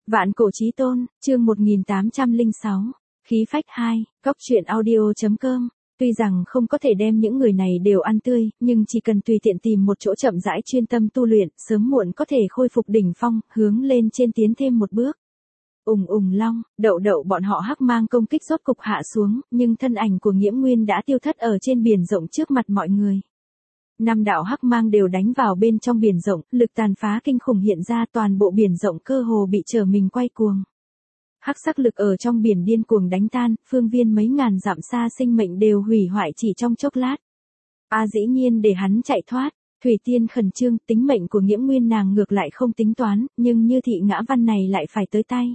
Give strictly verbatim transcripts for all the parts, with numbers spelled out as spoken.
Vạn cổ chí tôn, chương một nghìn tám trăm lẻ sáu, khí phách hai, cóc truyện audio.com. Tuy rằng không có thể đem những người này đều ăn tươi, nhưng chỉ cần tùy tiện tìm một chỗ chậm rãi chuyên tâm tu luyện, sớm muộn có thể khôi phục đỉnh phong, hướng lên trên tiến thêm một bước. Ùng ùng long, đậu đậu bọn họ hắc mang công kích rốt cục hạ xuống, nhưng thân ảnh của Nghiễm Nguyên đã tiêu thất ở trên biển rộng trước mặt mọi người. Năm đạo hắc mang đều đánh vào bên trong biển rộng, lực tàn phá kinh khủng hiện ra, toàn bộ biển rộng cơ hồ bị trở mình quay cuồng. Hắc sắc lực ở trong biển điên cuồng đánh tan, phương viên mấy ngàn dặm xa sinh mệnh đều hủy hoại chỉ trong chốc lát. A dĩ nhiên để hắn chạy thoát, Thủy Tiên khẩn trương, tính mệnh của Nghiễm Nguyên nàng ngược lại không tính toán, nhưng như thị ngã văn này lại phải tới tay.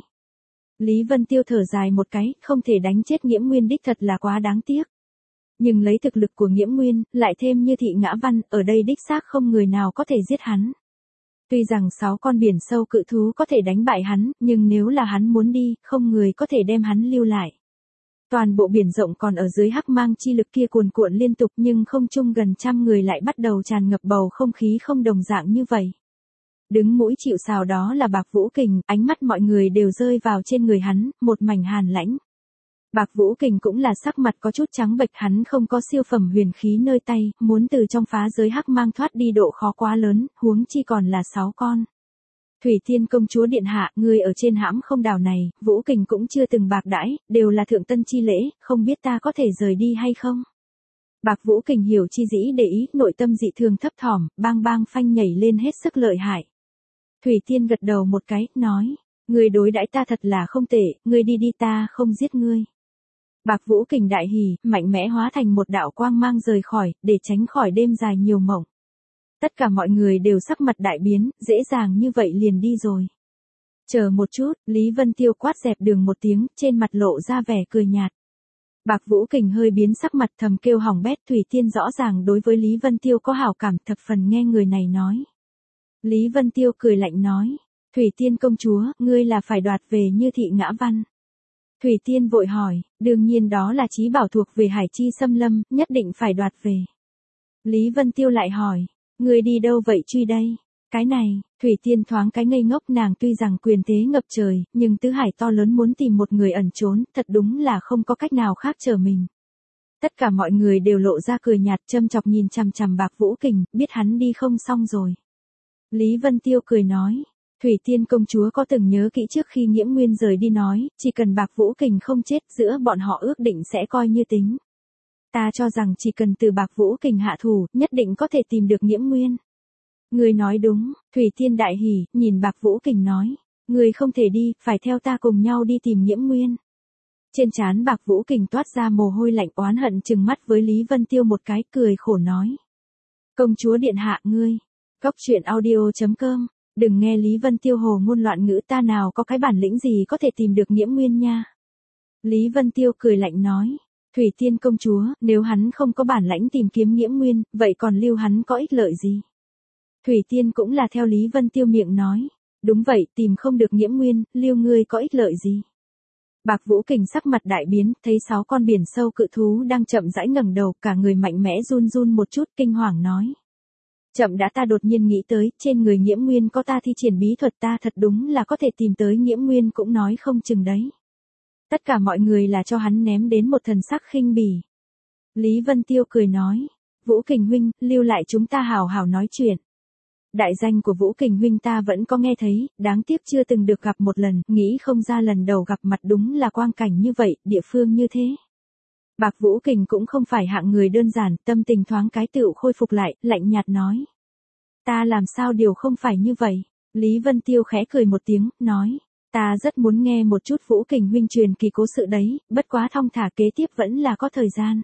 Lý Vân Tiêu thở dài một cái, không thể đánh chết Nghiễm Nguyên đích thật là quá đáng tiếc. Nhưng lấy thực lực của Nghiễm Nguyên, lại thêm như thị ngã văn, ở đây đích xác không người nào có thể giết hắn. Tuy rằng sáu con biển sâu cự thú có thể đánh bại hắn, nhưng nếu là hắn muốn đi, không người có thể đem hắn lưu lại. Toàn bộ biển rộng còn ở dưới hắc mang chi lực kia cuồn cuộn liên tục, nhưng không chung gần trăm người lại bắt đầu tràn ngập bầu không khí không đồng dạng như vậy. Đứng mũi chịu sào đó là Bạc Vũ Kình, ánh mắt mọi người đều rơi vào trên người hắn, một mảnh hàn lãnh. Bạc Vũ Kình cũng là sắc mặt có chút trắng bệch, hắn không có siêu phẩm huyền khí nơi tay, muốn từ trong phá giới hắc mang thoát đi độ khó quá lớn, huống chi còn là sáu con. Thủy Tiên công chúa điện hạ, người ở trên hãm không đảo này, Vũ Kình cũng chưa từng bạc đãi, đều là thượng tân chi lễ, không biết ta có thể rời đi hay không? Bạc Vũ Kình hiểu chi dĩ để ý, nội tâm dị thường thấp thỏm, bang bang phanh nhảy lên hết sức lợi hại. Thủy Tiên gật đầu một cái, nói, người đối đãi ta thật là không tệ, ngươi đi đi ta không giết ngươi. Bạc Vũ Kình đại hỉ, mạnh mẽ hóa thành một đạo quang mang rời khỏi, để tránh khỏi đêm dài nhiều mộng. Tất cả mọi người đều sắc mặt đại biến, dễ dàng như vậy liền đi rồi. Chờ một chút, Lý Vân Tiêu quát dẹp đường một tiếng, trên mặt lộ ra vẻ cười nhạt. Bạc Vũ Kình hơi biến sắc mặt, thầm kêu hỏng bét. Thủy Tiên rõ ràng đối với Lý Vân Tiêu có hảo cảm, thập phần nghe người này nói. Lý Vân Tiêu cười lạnh nói, Thủy Tiên công chúa, ngươi là phải đoạt về như thị ngã văn. Thủy Tiên vội hỏi, đương nhiên đó là chí bảo thuộc về Hải Chi Xâm Lâm, nhất định phải đoạt về. Lý Vân Tiêu lại hỏi, ngươi đi đâu vậy truy đây? Cái này, Thủy Tiên thoáng cái ngây ngốc, nàng tuy rằng quyền thế ngập trời, nhưng tứ hải to lớn muốn tìm một người ẩn trốn, thật đúng là không có cách nào khác trở mình. Tất cả mọi người đều lộ ra cười nhạt, châm chọc nhìn chằm chằm Bạc Vũ Kình, biết hắn đi không xong rồi. Lý Vân Tiêu cười nói, Thủy Tiên công chúa có từng nhớ kỹ trước khi Nghiễm Nguyên rời đi nói, chỉ cần Bạc Vũ Kình không chết, giữa bọn họ ước định sẽ coi như tính. Ta cho rằng chỉ cần từ Bạc Vũ Kình hạ thủ, nhất định có thể tìm được Nghiễm Nguyên. Người nói đúng, Thủy Tiên đại hỉ, nhìn Bạc Vũ Kình nói, người không thể đi, phải theo ta cùng nhau đi tìm Nghiễm Nguyên. Trên trán Bạc Vũ Kình toát ra mồ hôi lạnh, oán hận trừng mắt với Lý Vân Tiêu một cái, cười khổ nói. Công chúa điện hạ ngươi, cóc truyện audio.com. Đừng nghe Lý Vân Tiêu hồ ngôn loạn ngữ, ta nào có cái bản lĩnh gì có thể tìm được Nghiễm Nguyên nha. Lý Vân Tiêu cười lạnh nói, Thủy Tiên công chúa, nếu hắn không có bản lãnh tìm kiếm Nghiễm Nguyên, vậy còn lưu hắn có ích lợi gì? Thủy Tiên cũng là theo Lý Vân Tiêu miệng nói, đúng vậy, tìm không được Nghiễm Nguyên, lưu ngươi có ích lợi gì? Bạc Vũ Kình sắc mặt đại biến, thấy sáu con biển sâu cự thú đang chậm rãi ngẩng đầu, cả người mạnh mẽ run run một chút, kinh hoàng nói. Chậm đã, ta đột nhiên nghĩ tới, trên người Nghiễm Nguyên có ta thi triển bí thuật, ta thật đúng là có thể tìm tới Nghiễm Nguyên cũng nói không chừng đấy. Tất cả mọi người là cho hắn ném đến một thần sắc khinh bỉ. Lý Vân Tiêu cười nói, Vũ Kình huynh, lưu lại chúng ta hào hào nói chuyện. Đại danh của Vũ Kình huynh ta vẫn có nghe thấy, đáng tiếc chưa từng được gặp một lần, nghĩ không ra lần đầu gặp mặt đúng là quang cảnh như vậy, địa phương như thế. Bạc Vũ Kình cũng không phải hạng người đơn giản, tâm tình thoáng cái tựu khôi phục lại, lạnh nhạt nói. Ta làm sao điều không phải như vậy? Lý Vân Tiêu khẽ cười một tiếng, nói. Ta rất muốn nghe một chút Vũ Kình huynh truyền kỳ cố sự đấy, bất quá thong thả kế tiếp vẫn là có thời gian.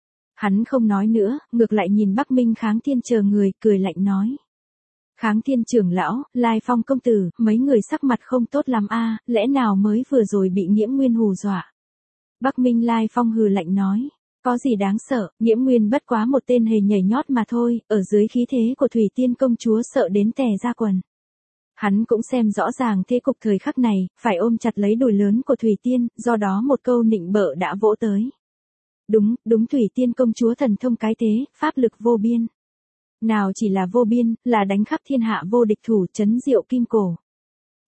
Hắn không nói nữa, ngược lại nhìn Bắc Minh Kháng Thiên chờ người, cười lạnh nói. Kháng Thiên trưởng lão, Lai Phong công tử, mấy người sắc mặt không tốt lắm a, lẽ nào mới vừa rồi bị Nghiễm Nguyên hù dọa? Bắc Minh Lai Phong hừ lạnh nói, có gì đáng sợ, Nghiễm Nguyên bất quá một tên hề nhảy nhót mà thôi, ở dưới khí thế của Thủy Tiên công chúa sợ đến tè ra quần. Hắn cũng xem rõ ràng thế cục thời khắc này, phải ôm chặt lấy đùi lớn của Thủy Tiên, do đó một câu nịnh bợ đã vỗ tới. Đúng, đúng, Thủy Tiên công chúa thần thông cái thế, pháp lực vô biên. Nào chỉ là vô biên, là đánh khắp thiên hạ vô địch thủ, trấn diệu kim cổ.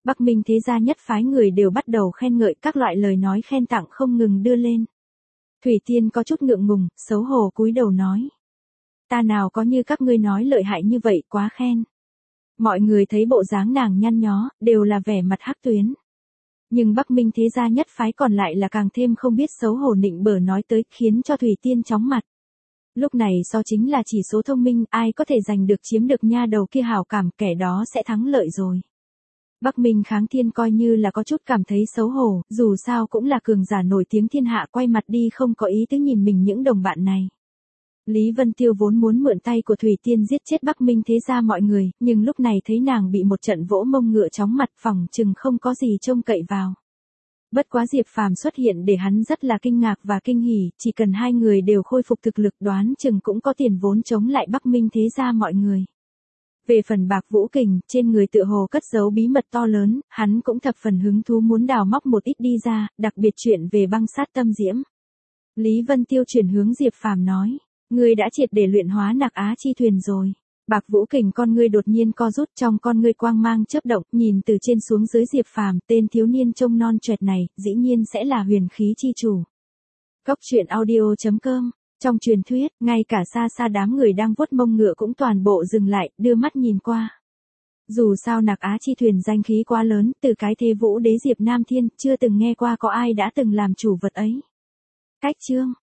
Bắc Minh thế gia nhất phái người đều bắt đầu khen ngợi, các loại lời nói khen tặng không ngừng đưa lên. Thủy Tiên có chút ngượng ngùng, xấu hổ cúi đầu nói. Ta nào có như các ngươi nói lợi hại như vậy, quá khen. Mọi người thấy bộ dáng nàng nhăn nhó, đều là vẻ mặt hắc tuyến. Nhưng Bắc Minh thế gia nhất phái còn lại là càng thêm không biết xấu hổ nịnh bợ nói tới, khiến cho Thủy Tiên chóng mặt. Lúc này so chính là chỉ số thông minh, ai có thể giành được chiếm được nha đầu kia hảo cảm, kẻ đó sẽ thắng lợi rồi. Bắc Minh Kháng Thiên coi như là có chút cảm thấy xấu hổ, dù sao cũng là cường giả nổi tiếng thiên hạ, quay mặt đi không có ý tứ nhìn mình những đồng bạn này. Lý Vân Tiêu vốn muốn mượn tay của Thủy Tiên giết chết Bắc Minh thế gia mọi người, nhưng lúc này thấy nàng bị một trận vỗ mông ngựa chóng mặt, phỏng chừng không có gì trông cậy vào. Bất quá Diệp Phàm xuất hiện để hắn rất là kinh ngạc và kinh hỉ, chỉ cần hai người đều khôi phục thực lực đoán chừng cũng có tiền vốn chống lại Bắc Minh thế gia mọi người. Về phần Bạc Vũ Kình, trên người tựa hồ cất giấu bí mật to lớn, hắn cũng thập phần hứng thú muốn đào móc một ít đi ra, đặc biệt chuyện về băng sát tâm diễm. Lý Vân Tiêu chuyển hướng Diệp Phàm nói, ngươi đã triệt để luyện hóa Nặc Á chi thuyền rồi. Bạc Vũ Kình con ngươi đột nhiên co rút, trong con ngươi quang mang chớp động, nhìn từ trên xuống dưới Diệp Phàm, tên thiếu niên trông non choẹt này, dĩ nhiên sẽ là huyền khí chi chủ. Cốc truyện audio chấm com. Trong truyền thuyết, ngay cả xa xa đám người đang vuốt mông ngựa cũng toàn bộ dừng lại, đưa mắt nhìn qua. Dù sao Nặc Á chi thuyền danh khí quá lớn, từ cái thế vũ đế Diệp Nam Thiên, chưa từng nghe qua có ai đã từng làm chủ vật ấy. Cách chương